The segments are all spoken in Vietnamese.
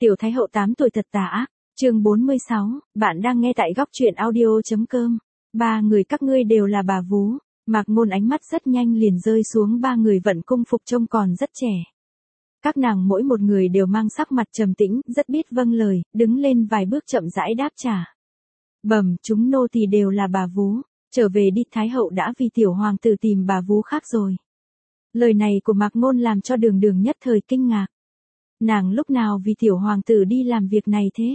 Tiểu Thái hậu 8 tuổi thật tà ác, chương 46, bạn đang nghe tại góc truyện audio.com. Ba người các ngươi đều là bà vú. Mạc Ngôn ánh mắt rất nhanh liền rơi xuống ba người vận cung phục trông còn rất trẻ. Các nàng mỗi một người đều mang sắc mặt trầm tĩnh, rất biết vâng lời, đứng lên vài bước chậm rãi đáp trả. Bẩm, chúng nô tỳ đều là bà vú, trở về đi, Thái hậu đã vì tiểu hoàng tử tìm bà vú khác rồi. Lời này của Mạc Ngôn làm cho Đường Đường nhất thời kinh ngạc. Nàng lúc nào vì tiểu hoàng tử đi làm việc này thế?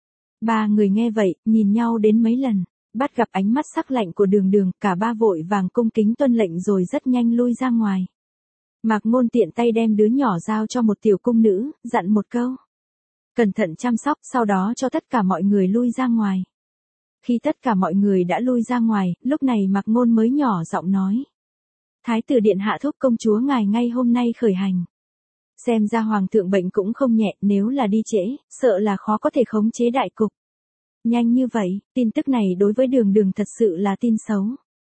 Ba người nghe vậy, nhìn nhau đến mấy lần, bắt gặp ánh mắt sắc lạnh của Đường Đường, cả ba vội vàng cung kính tuân lệnh rồi rất nhanh lui ra ngoài. Mạc Ngôn tiện tay đem đứa nhỏ giao cho một tiểu cung nữ, dặn một câu. Cẩn thận chăm sóc, sau đó cho tất cả mọi người lui ra ngoài. Khi tất cả mọi người đã lui ra ngoài, lúc này Mạc Ngôn mới nhỏ giọng nói. Thái tử điện hạ thúc công chúa ngài ngay hôm nay khởi hành. Xem ra hoàng thượng bệnh cũng không nhẹ, nếu là đi trễ, sợ là khó có thể khống chế đại cục. Nhanh như vậy, tin tức này đối với Đường Đường thật sự là tin xấu.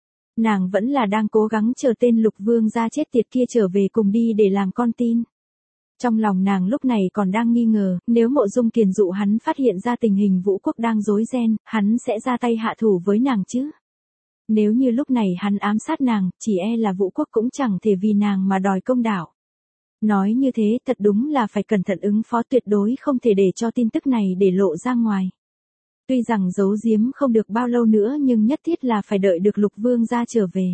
Nàng vẫn là đang cố gắng chờ tên Lục Vương gia chết tiệt kia trở về cùng đi để làm con tin. Trong lòng nàng lúc này còn đang nghi ngờ, nếu Mộ Dung Kiền dụ hắn phát hiện ra tình hình Vũ Quốc đang rối ren, hắn sẽ ra tay hạ thủ với nàng chứ. Nếu như lúc này hắn ám sát nàng, chỉ e là Vũ Quốc cũng chẳng thể vì nàng mà đòi công đạo. Nói như thế thật đúng là phải cẩn thận ứng phó, tuyệt đối không thể để cho tin tức này để lộ ra ngoài. Tuy rằng giấu giếm không được bao lâu nữa nhưng nhất thiết là phải đợi được Lục Vương gia trở về.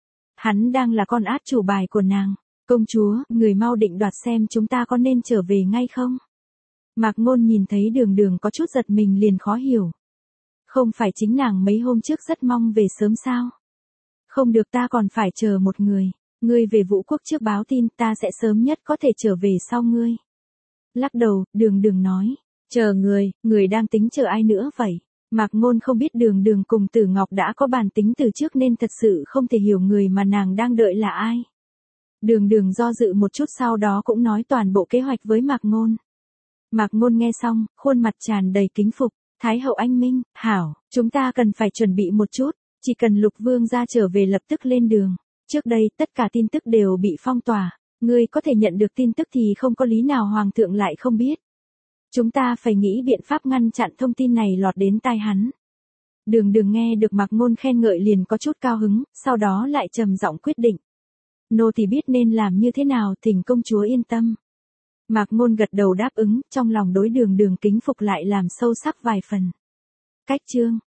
Hắn đang là con át chủ bài của nàng. Công chúa, người mau định đoạt xem chúng ta có nên trở về ngay không? Mạc Ngôn nhìn thấy Đường Đường có chút giật mình liền khó hiểu. Không phải chính nàng mấy hôm trước rất mong về sớm sao? Không được, ta còn phải chờ một người. Ngươi về Vũ Quốc trước báo tin, ta sẽ sớm nhất có thể trở về sau ngươi. Lắc đầu, Đường Đường nói. Chờ người đang tính chờ ai nữa vậy? Mạc Ngôn không biết Đường Đường cùng Tử Ngọc đã có bàn tính từ trước nên thật sự không thể hiểu người mà nàng đang đợi là ai. Đường Đường do dự một chút sau đó cũng nói toàn bộ kế hoạch với Mạc Ngôn. Mạc Ngôn nghe xong, khuôn mặt tràn đầy kính phục. Thái hậu anh minh, hảo, chúng ta cần phải chuẩn bị một chút, chỉ cần Lục Vương gia trở về lập tức lên đường. Trước đây, tất cả tin tức đều bị phong tỏa, ngươi có thể nhận được tin tức thì không có lý nào hoàng thượng lại không biết. Chúng ta phải nghĩ biện pháp ngăn chặn thông tin này lọt đến tai hắn. Đường Đường nghe được Mạc Ngôn khen ngợi liền có chút cao hứng, sau đó lại trầm giọng quyết định. Nô tỳ biết nên làm như thế nào, thỉnh công chúa yên tâm. Mạc Ngôn gật đầu đáp ứng, trong lòng đối Đường Đường kính phục lại làm sâu sắc vài phần. Cách chương